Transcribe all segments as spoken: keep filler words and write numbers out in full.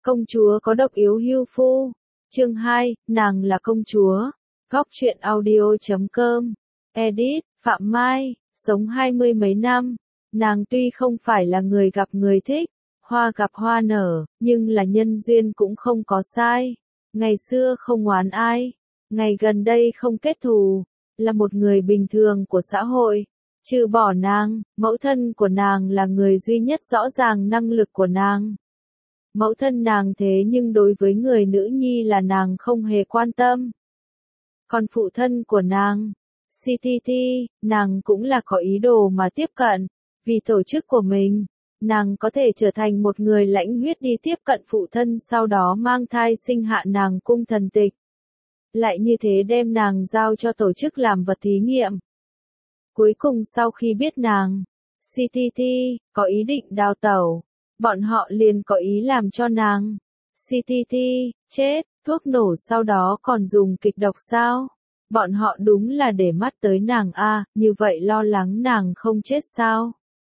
Công chúa có độc yếu hưu phu. Chương hai, nàng là công chúa. Góc truyện audio chấm com. Edit, Phạm Mai, sống hai mươi mấy năm. Nàng tuy không phải là người gặp người thích, hoa gặp hoa nở, nhưng là nhân duyên cũng không có sai. Ngày xưa không oán ai, ngày gần đây không kết thù, là một người bình thường của xã hội. Trừ bỏ nàng, mẫu thân của nàng là người duy nhất rõ ràng năng lực của nàng. Mẫu thân nàng thế nhưng đối với người nữ nhi là nàng không hề quan tâm. Còn phụ thân của nàng, xê tê tê, nàng cũng là có ý đồ mà tiếp cận. Vì tổ chức của mình, nàng có thể trở thành một người lãnh huyết đi tiếp cận phụ thân, sau đó mang thai sinh hạ nàng cung thần tịch. Lại như thế đem nàng giao cho tổ chức làm vật thí nghiệm. Cuối cùng sau khi biết nàng, xê tê tê, có ý định đào tẩu, bọn họ liền có ý làm cho nàng, xê tê tê, chết, thuốc nổ sau đó còn dùng kịch độc sao? Bọn họ đúng là để mắt tới nàng a, à, như vậy lo lắng nàng không chết sao?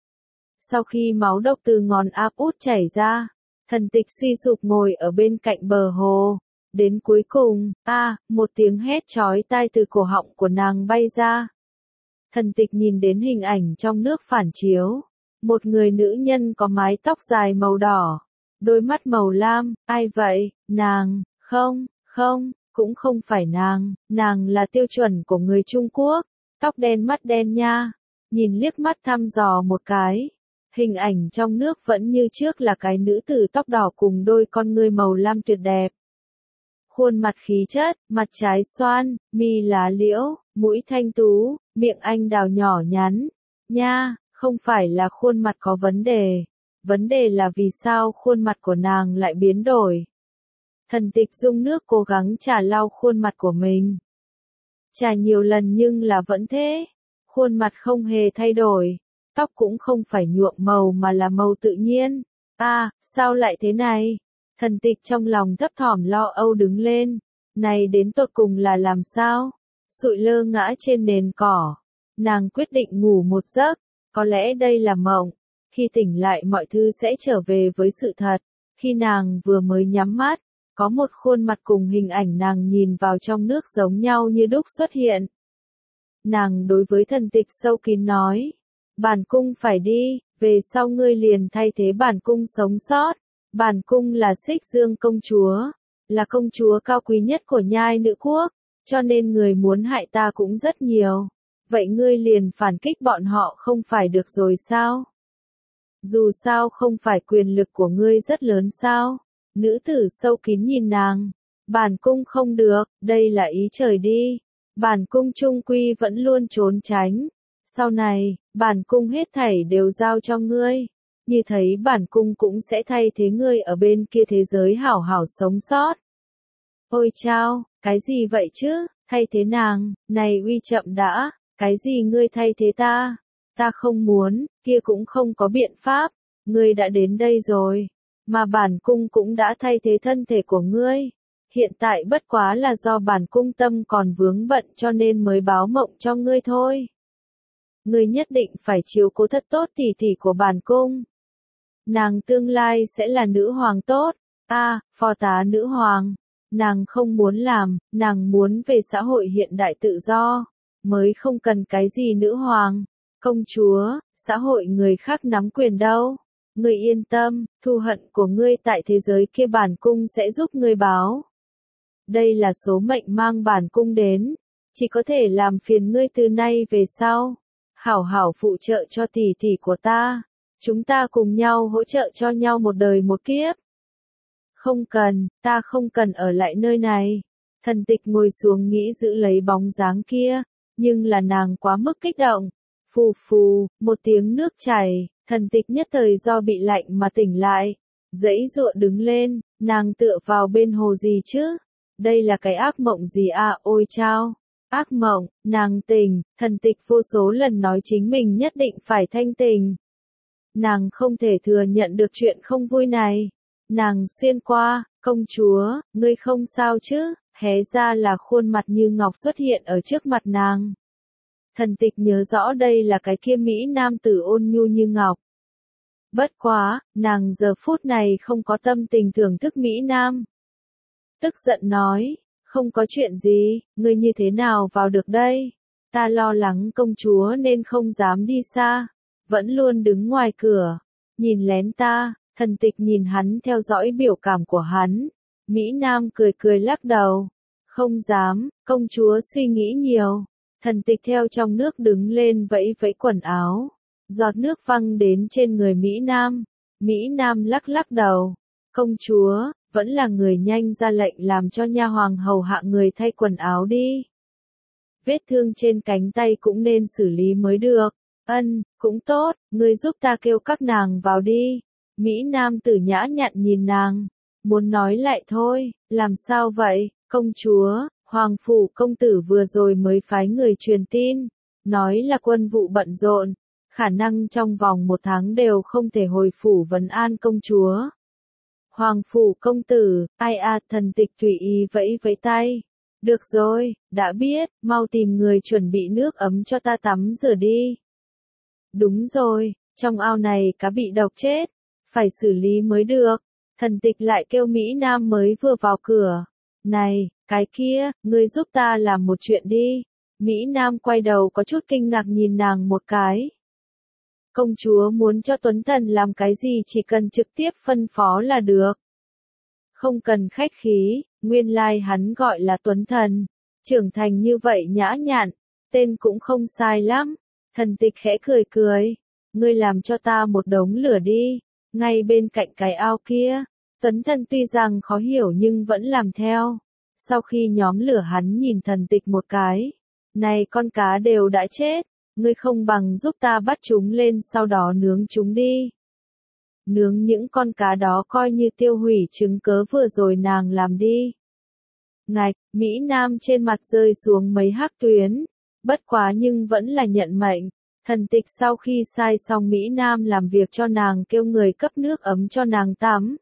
Sau khi máu độc từ ngón áp út chảy ra, thần tịch suy sụp ngồi ở bên cạnh bờ hồ. Đến cuối cùng, a, à, một tiếng hét chói tai từ cổ họng của nàng bay ra. Thần tịch nhìn đến hình ảnh trong nước phản chiếu. Một người nữ nhân có mái tóc dài màu đỏ, đôi mắt màu lam, ai vậy, nàng, không, không, cũng không phải nàng, nàng là tiêu chuẩn của người Trung Quốc, tóc đen mắt đen nha, nhìn liếc mắt thăm dò một cái. Hình ảnh trong nước vẫn như trước là cái nữ tử tóc đỏ cùng đôi con ngươi màu lam tuyệt đẹp. Khuôn mặt khí chất, mặt trái xoan, mi lá liễu, mũi thanh tú, miệng anh đào nhỏ nhắn, nha. Không phải là khuôn mặt có vấn đề, vấn đề là vì sao khuôn mặt của nàng lại biến đổi. Thần tịch dung nước cố gắng chà lau khuôn mặt của mình. Chà nhiều lần nhưng là vẫn thế, khuôn mặt không hề thay đổi, tóc cũng không phải nhuộm màu mà là màu tự nhiên. A, à, sao lại thế này? Thần tịch trong lòng thấp thỏm lo âu đứng lên, này đến tột cùng là làm sao? Sụi lơ ngã trên nền cỏ, nàng quyết định ngủ một giấc. Có lẽ đây là mộng, khi tỉnh lại mọi thứ sẽ trở về với sự thật. Khi nàng vừa mới nhắm mắt, có một khuôn mặt cùng hình ảnh nàng nhìn vào trong nước giống nhau như đúc xuất hiện. Nàng đối với thần tịch sâu kín nói, bản cung phải đi, về sau ngươi liền thay thế bản cung sống sót. Bản cung là Xích Dương công chúa, là công chúa cao quý nhất của nhai nữ quốc, cho nên người muốn hại ta cũng rất nhiều. Vậy ngươi liền phản kích bọn họ không phải được rồi sao? Dù sao không phải quyền lực của ngươi rất lớn sao? Nữ tử sâu kín nhìn nàng. Bản cung không được, đây là ý trời đi. Bản cung trung quy vẫn luôn trốn tránh. Sau này, bản cung hết thảy đều giao cho ngươi. Như thấy bản cung cũng sẽ thay thế ngươi ở bên kia thế giới hảo hảo sống sót. Ôi chao, cái gì vậy chứ? Thay thế nàng, này uy chậm đã. Cái gì ngươi thay thế ta? Ta không muốn, kia cũng không có biện pháp. Ngươi đã đến đây rồi. Mà bản cung cũng đã thay thế thân thể của ngươi. Hiện tại bất quá là do bản cung tâm còn vướng bận cho nên mới báo mộng cho ngươi thôi. Ngươi nhất định phải chiếu cố thật tốt tỷ tỷ của bản cung. Nàng tương lai sẽ là nữ hoàng tốt. A, à, phó tá nữ hoàng. Nàng không muốn làm, nàng muốn về xã hội hiện đại tự do. Mới không cần cái gì nữ hoàng, công chúa, xã hội người khác nắm quyền đâu. Ngươi yên tâm, thù hận của ngươi tại thế giới kia bản cung sẽ giúp ngươi báo. Đây là số mệnh mang bản cung đến, chỉ có thể làm phiền ngươi từ nay về sau. Hảo hảo phụ trợ cho tỷ tỷ của ta, chúng ta cùng nhau hỗ trợ cho nhau một đời một kiếp. Không cần, ta không cần ở lại nơi này. Thần tịch ngồi xuống nghĩ giữ lấy bóng dáng kia. Nhưng là nàng quá mức kích động. Phù phù, một tiếng nước chảy, thần tịch nhất thời do bị lạnh mà tỉnh lại. Giãy giụa đứng lên, nàng tựa vào bên hồ gì chứ? Đây là cái ác mộng gì à, ôi chao. Ác mộng, nàng tỉnh, thần tịch vô số lần nói chính mình nhất định phải thanh tỉnh. Nàng không thể thừa nhận được chuyện không vui này. Nàng xuyên qua, công chúa, ngươi không sao chứ? Hé ra là khuôn mặt như ngọc xuất hiện ở trước mặt nàng. Thần tịch nhớ rõ đây là cái kia Mỹ nam tử ôn nhu như ngọc. Bất quá, nàng giờ phút này không có tâm tình thưởng thức Mỹ Nam. Tức giận nói, không có chuyện gì, ngươi như thế nào vào được đây? Ta lo lắng công chúa nên không dám đi xa, vẫn luôn đứng ngoài cửa, nhìn lén ta. Thần tịch nhìn hắn theo dõi biểu cảm của hắn. Mỹ Nam cười cười lắc đầu. Không dám, công chúa suy nghĩ nhiều. Thần tịch theo trong nước đứng lên vẫy vẫy quần áo. Giọt nước văng đến trên người Mỹ Nam. Mỹ Nam lắc lắc đầu. Công chúa, vẫn là người nhanh ra lệnh làm cho nha hoàng hầu hạ người thay quần áo đi. Vết thương trên cánh tay cũng nên xử lý mới được. Ân, cũng tốt, ngươi giúp ta kêu các nàng vào đi. Mỹ Nam tử nhã nhặn nhìn nàng, muốn nói lại thôi, làm sao vậy, công chúa, hoàng phủ công tử vừa rồi mới phái người truyền tin, nói là quân vụ bận rộn, khả năng trong vòng một tháng đều không thể hồi phủ vấn an công chúa. Hoàng phủ công tử, ai à, thần tịch tùy ý vẫy vẫy tay. Được rồi, đã biết, mau tìm người chuẩn bị nước ấm cho ta tắm rửa đi. Đúng rồi, trong ao này cá bị độc chết. Phải xử lý mới được. Thần tịch lại kêu Mỹ Nam mới vừa vào cửa. Này, cái kia, ngươi giúp ta làm một chuyện đi. Mỹ Nam quay đầu có chút kinh ngạc nhìn nàng một cái. Công chúa muốn cho Tuấn Thần làm cái gì chỉ cần trực tiếp phân phó là được. Không cần khách khí, nguyên lai like hắn gọi là Tuấn Thần. Trưởng thành như vậy nhã nhặn, tên cũng không sai lắm. Thần tịch khẽ cười cười. Ngươi làm cho ta một đống lửa đi. Ngay bên cạnh cái ao kia, Tuấn Thần tuy rằng khó hiểu nhưng vẫn làm theo. Sau khi nhóm lửa hắn nhìn thần tịch một cái. Này con cá đều đã chết, ngươi không bằng giúp ta bắt chúng lên sau đó nướng chúng đi. Nướng những con cá đó coi như tiêu hủy chứng cớ vừa rồi nàng làm đi. Ngạch, Mỹ Nam trên mặt rơi xuống mấy hắc tuyến. Bất quá nhưng vẫn là nhận mệnh. Thần tịch sau khi sai xong Mỹ Nam làm việc cho nàng kêu người cấp nước ấm cho nàng tắm.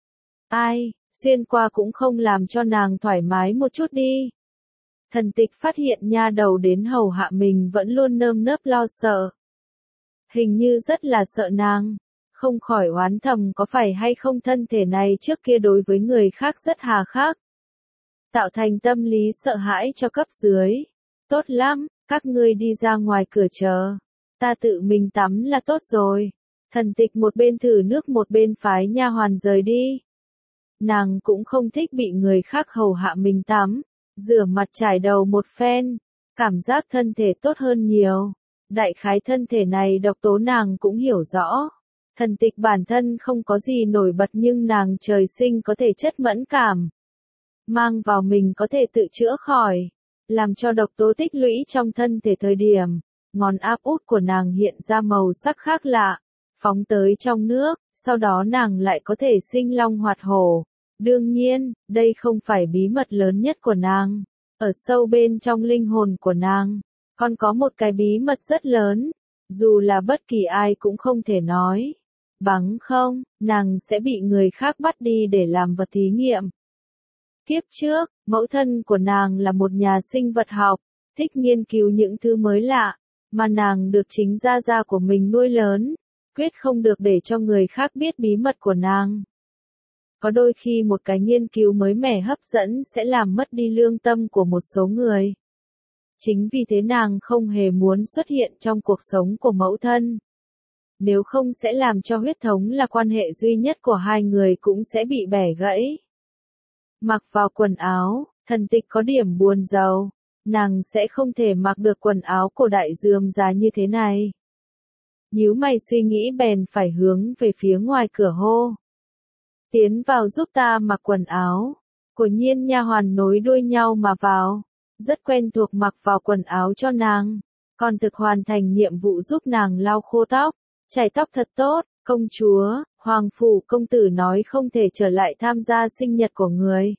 Ai, xuyên qua cũng không làm cho nàng thoải mái một chút đi. Thần tịch phát hiện nha đầu đến hầu hạ mình vẫn luôn nơm nớp lo sợ. Hình như rất là sợ nàng. Không khỏi oán thầm có phải hay không thân thể này trước kia đối với người khác rất hà khắc. Tạo thành tâm lý sợ hãi cho cấp dưới. Tốt lắm, các ngươi đi ra ngoài cửa chờ. Ta tự mình tắm là tốt rồi. Thần tịch một bên thử nước một bên phái nha hoàn rời đi. Nàng cũng không thích bị người khác hầu hạ mình tắm. Rửa mặt trải đầu một phen. Cảm giác thân thể tốt hơn nhiều. Đại khái thân thể này độc tố nàng cũng hiểu rõ. Thần tịch bản thân không có gì nổi bật nhưng nàng trời sinh có thể chất mẫn cảm. Mang vào mình có thể tự chữa khỏi. Làm cho độc tố tích lũy trong thân thể thời điểm. Ngón áp út của nàng hiện ra màu sắc khác lạ, phóng tới trong nước, sau đó nàng lại có thể sinh long hoạt hổ. Đương nhiên, đây không phải bí mật lớn nhất của nàng. Ở sâu bên trong linh hồn của nàng, còn có một cái bí mật rất lớn, dù là bất kỳ ai cũng không thể nói. Bằng không, nàng sẽ bị người khác bắt đi để làm vật thí nghiệm. Kiếp trước, mẫu thân của nàng là một nhà sinh vật học, thích nghiên cứu những thứ mới lạ. Mà nàng được chính gia gia của mình nuôi lớn, quyết không được để cho người khác biết bí mật của nàng. Có đôi khi một cái nghiên cứu mới mẻ hấp dẫn sẽ làm mất đi lương tâm của một số người. Chính vì thế nàng không hề muốn xuất hiện trong cuộc sống của mẫu thân. Nếu không sẽ làm cho huyết thống là quan hệ duy nhất của hai người cũng sẽ bị bẻ gãy. Mặc vào quần áo, thần tịch có điểm buồn rầu. Nàng sẽ không thể mặc được quần áo cổ đại rườm rà như thế này. Nhíu mày suy nghĩ bèn phải hướng về phía ngoài cửa hô. Tiến vào giúp ta mặc quần áo. Quả nhiên nha hoàn nối đuôi nhau mà vào. Rất quen thuộc mặc vào quần áo cho nàng. Còn thực hoàn thành nhiệm vụ giúp nàng lau khô tóc. Chải tóc thật tốt, công chúa, hoàng phủ công tử nói không thể trở lại tham gia sinh nhật của người.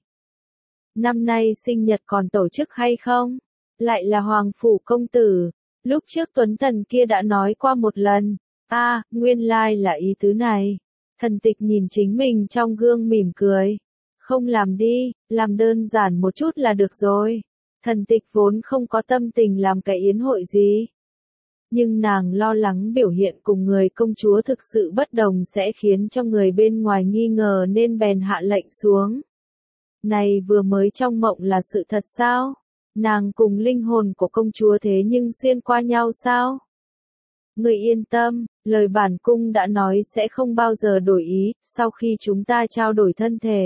Năm nay sinh nhật còn tổ chức hay không? Lại là hoàng phủ công tử. Lúc trước Tuấn Thần kia đã nói qua một lần. A, à, nguyên lai là ý tứ này. Thần tịch nhìn chính mình trong gương mỉm cười. Không làm đi, làm đơn giản một chút là được rồi. Thần tịch vốn không có tâm tình làm cái yến hội gì. nhưng nàng lo lắng biểu hiện cùng người công chúa thực sự bất đồng sẽ khiến cho người bên ngoài nghi ngờ nên bèn hạ lệnh xuống. Này vừa mới trong mộng là sự thật sao? Nàng cùng linh hồn của công chúa thế nhưng xuyên qua nhau sao? Người yên tâm, lời bản cung đã nói sẽ không bao giờ đổi ý, sau khi chúng ta trao đổi thân thể.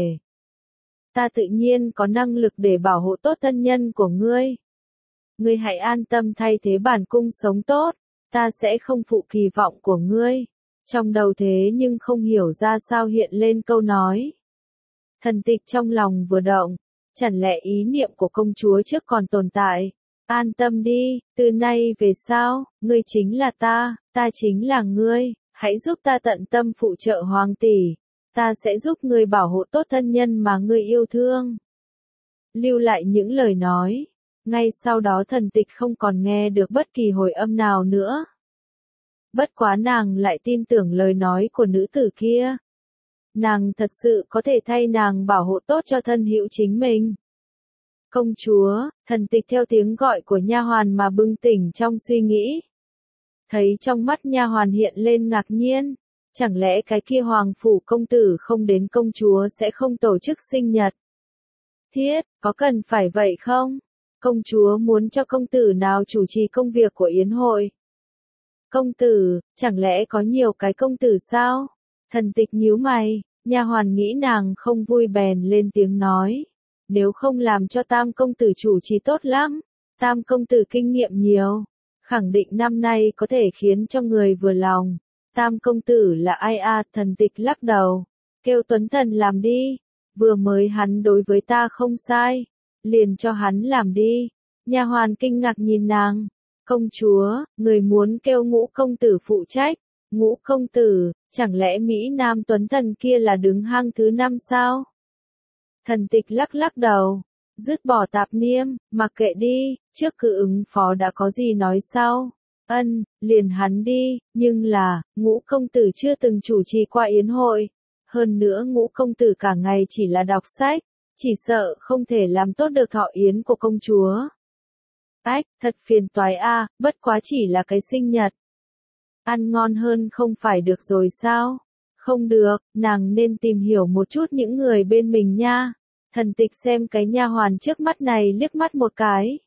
Ta tự nhiên có năng lực để bảo hộ tốt thân nhân của ngươi. Ngươi hãy an tâm thay thế bản cung sống tốt, ta sẽ không phụ kỳ vọng của ngươi. Trong đầu thế nhưng không hiểu ra sao hiện lên câu nói. Thần tịch trong lòng vừa động, chẳng lẽ ý niệm của công chúa trước còn tồn tại? An tâm đi, từ nay về sau, ngươi chính là ta, ta chính là ngươi, hãy giúp ta tận tâm phụ trợ hoàng tỷ, ta sẽ giúp ngươi bảo hộ tốt thân nhân mà ngươi yêu thương. Lưu lại những lời nói, ngay sau đó thần tịch không còn nghe được bất kỳ hồi âm nào nữa. Bất quá nàng lại tin tưởng lời nói của nữ tử kia. Nàng thật sự có thể thay nàng bảo hộ tốt cho thân hữu chính mình. Công chúa, thần tịch theo tiếng gọi của nha hoàn mà bừng tỉnh trong suy nghĩ. Thấy trong mắt nha hoàn hiện lên ngạc nhiên, chẳng lẽ cái kia hoàng phủ công tử không đến công chúa sẽ không tổ chức sinh nhật? Thiết, có cần phải vậy không? Công chúa muốn cho công tử nào chủ trì công việc của yến hội? Công tử, chẳng lẽ có nhiều cái công tử sao? Thần tịch nhíu mày, nha hoàn nghĩ nàng không vui bèn lên tiếng nói. Nếu không làm cho tam công tử chủ trì tốt lắm, tam công tử kinh nghiệm nhiều, khẳng định năm nay có thể khiến cho người vừa lòng. Tam công tử là ai à? Thần tịch lắc đầu, kêu Tuấn Thần làm đi, vừa mới hắn đối với ta không sai, liền cho hắn làm đi. Nha hoàn kinh ngạc nhìn nàng, công chúa, người muốn kêu Ngũ công tử phụ trách? Ngũ công tử, chẳng lẽ Mỹ Nam Tuấn Thần kia là đứng hang thứ năm sao? Thần tịch lắc lắc đầu, dứt bỏ tạp niêm, mặc kệ đi, trước cứ ứng phó đã có gì nói sau. Ân, liền hắn đi, nhưng là, Ngũ công tử chưa từng chủ trì qua yến hội. Hơn nữa Ngũ công tử cả ngày chỉ là đọc sách, chỉ sợ không thể làm tốt được thọ yến của công chúa. Ách, thật phiền toái a, bất quá chỉ là cái sinh nhật. Ăn ngon hơn không phải được rồi sao? Không được, nàng nên tìm hiểu một chút những người bên mình nha. Thần tịch xem cái nha hoàn trước mắt này liếc mắt một cái.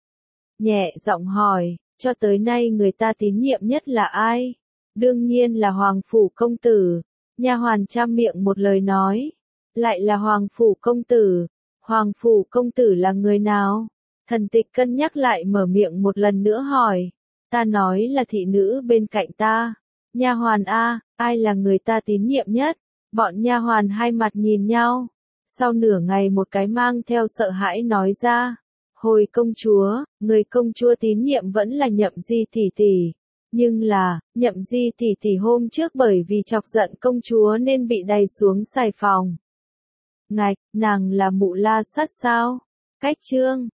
Nhẹ giọng hỏi, cho tới nay người ta tín nhiệm nhất là ai? Đương nhiên là Hoàng phủ công tử. Nha hoàn trăm miệng một lời nói. Lại là Hoàng phủ công tử. Hoàng phủ công tử là người nào? Thần tịch cân nhắc lại mở miệng một lần nữa hỏi. Ta nói là thị nữ bên cạnh ta. Nha hoàn a, ai là người ta tín nhiệm nhất? Bọn nha hoàn hai mặt nhìn nhau. Sau nửa ngày một cái mang theo sợ hãi nói ra. Hồi công chúa, người công chúa tín nhiệm vẫn là Nhậm Di tỷ tỷ. Nhưng là, Nhậm Di tỷ tỷ hôm trước bởi vì chọc giận công chúa nên bị đày xuống xài phòng. Ngạch, nàng là Mụ La Sát sao? Cách chương